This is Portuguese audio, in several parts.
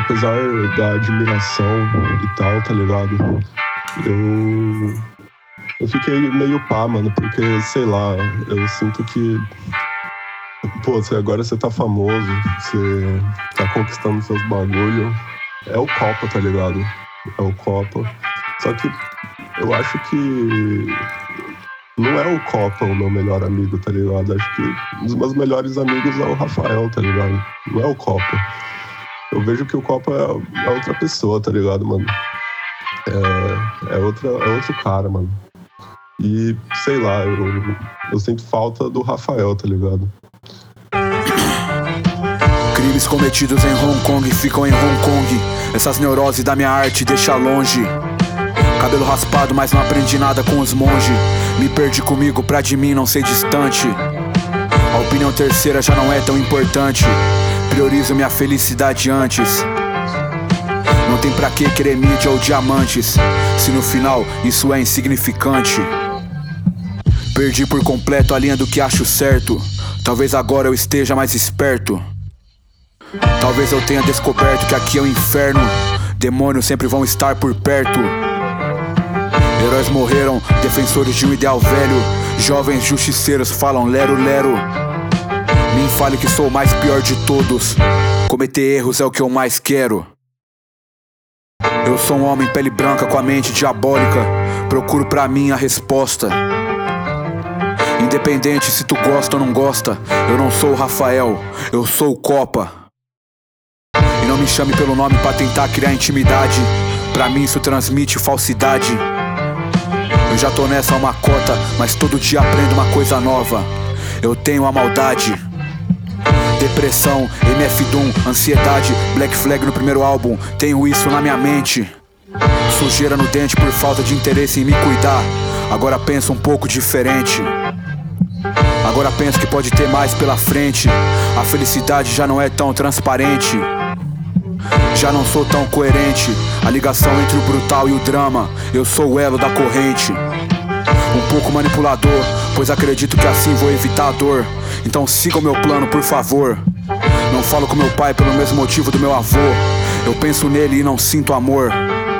apesar da admiração e tal, tá ligado? Eu fiquei meio pá, mano, porque, sei lá, eu sinto que... Pô, agora você tá famoso, você tá conquistando seus bagulho. É o Copa, tá ligado? É o Copa. Só que eu acho que não é o Copa o meu melhor amigo, tá ligado? Acho que um dos meus melhores amigos é o Rafael, tá ligado? Não é o Copa. Eu vejo que o Copa é outra pessoa, tá ligado, mano? É outro cara, mano. E, sei lá, eu sinto falta do Rafael, tá ligado? Crimes cometidos em Hong Kong ficam em Hong Kong. Essas neuroses da minha arte deixa longe. Cabelo raspado, mas não aprendi nada com os monges. Me perdi comigo pra de mim não ser distante. A opinião terceira já não é tão importante. Priorizo minha felicidade antes. Não tem pra que querer mídia ou diamantes, se no final isso é insignificante. Perdi por completo a linha do que acho certo. Talvez agora eu esteja mais esperto. Talvez eu tenha descoberto que aqui é o inferno. Demônios sempre vão estar por perto. Heróis morreram, defensores de um ideal velho. Jovens justiceiros falam lero lero. Me fale que sou o mais pior de todos. Cometer erros é o que eu mais quero. Eu sou um homem pele branca com a mente diabólica. Procuro pra mim a resposta. Independente se tu gosta ou não gosta, eu não sou o Rafael, eu sou o Copa. E não me chame pelo nome pra tentar criar intimidade. Pra mim isso transmite falsidade. Eu já tô nessa uma cota, mas todo dia aprendo uma coisa nova. Eu tenho a maldade. Depressão, MF Doom, ansiedade, Black Flag no primeiro álbum. Tenho isso na minha mente. Sujeira no dente por falta de interesse em me cuidar. Agora penso um pouco diferente. Agora penso que pode ter mais pela frente. A felicidade já não é tão transparente. Já não sou tão coerente. A ligação entre o brutal e o drama. Eu sou o elo da corrente. Um pouco manipulador, pois acredito que assim vou evitar a dor. Então siga o meu plano, por favor. Não falo com meu pai pelo mesmo motivo do meu avô. Eu penso nele e não sinto amor.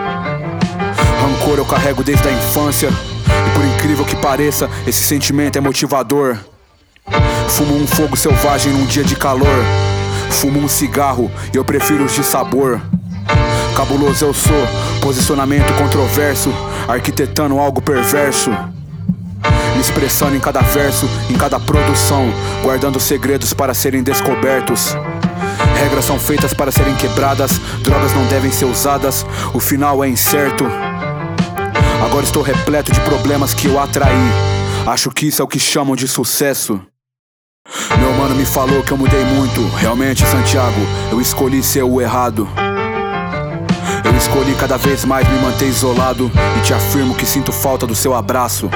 Rancor eu carrego desde a infância. E por incrível que pareça, esse sentimento é motivador. Fumo um fogo selvagem num dia de calor. Fumo um cigarro e eu prefiro os de sabor. Cabuloso eu sou, posicionamento controverso. Arquitetando algo perverso. Me expressando em cada verso, em cada produção. Guardando segredos para serem descobertos. Regras são feitas para serem quebradas. Drogas não devem ser usadas. O final é incerto. Agora estou repleto de problemas que eu atraí. Acho que isso é o que chamam de sucesso. Meu mano me falou que eu mudei muito. Realmente, Santiago, eu escolhi ser o errado. Eu escolhi cada vez mais me manter isolado. E te afirmo que sinto falta do seu abraço.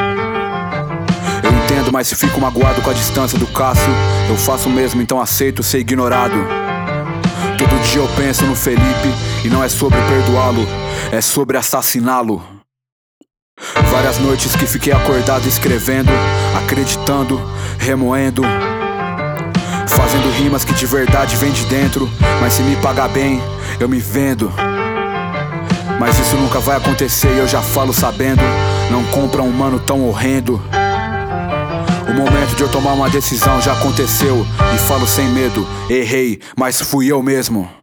Eu entendo, mas se fico magoado com a distância do Cássio, eu faço o mesmo, então aceito ser ignorado. Todo dia eu penso no Felipe. E não é sobre perdoá-lo, é sobre assassiná-lo. Várias noites que fiquei acordado escrevendo, acreditando, remoendo, fazendo rimas que de verdade vem de dentro. Mas se me pagar bem, eu me vendo. Mas isso nunca vai acontecer e eu já falo sabendo. Não compra um mano tão horrendo. O momento de eu tomar uma decisão já aconteceu. E falo sem medo, errei, mas fui eu mesmo.